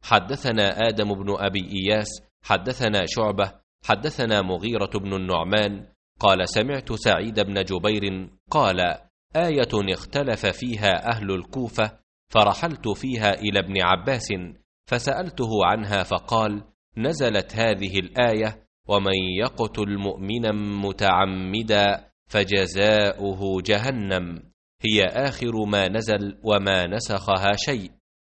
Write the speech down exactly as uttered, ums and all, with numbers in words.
حدثنا آدم بن أبي إياس حدثنا شعبة حدثنا مغيرة بن النعمان قال سمعت سعيد بن جبير قال آية اختلف فيها أهل الكوفة فرحلت فيها إلى ابن عباس فسألته عنها فقال نزلت هذه الآية ومن يقتل مؤمنا متعمدا فجزاؤه جهنم، هي آخر ما نزل وما نسخها شيء.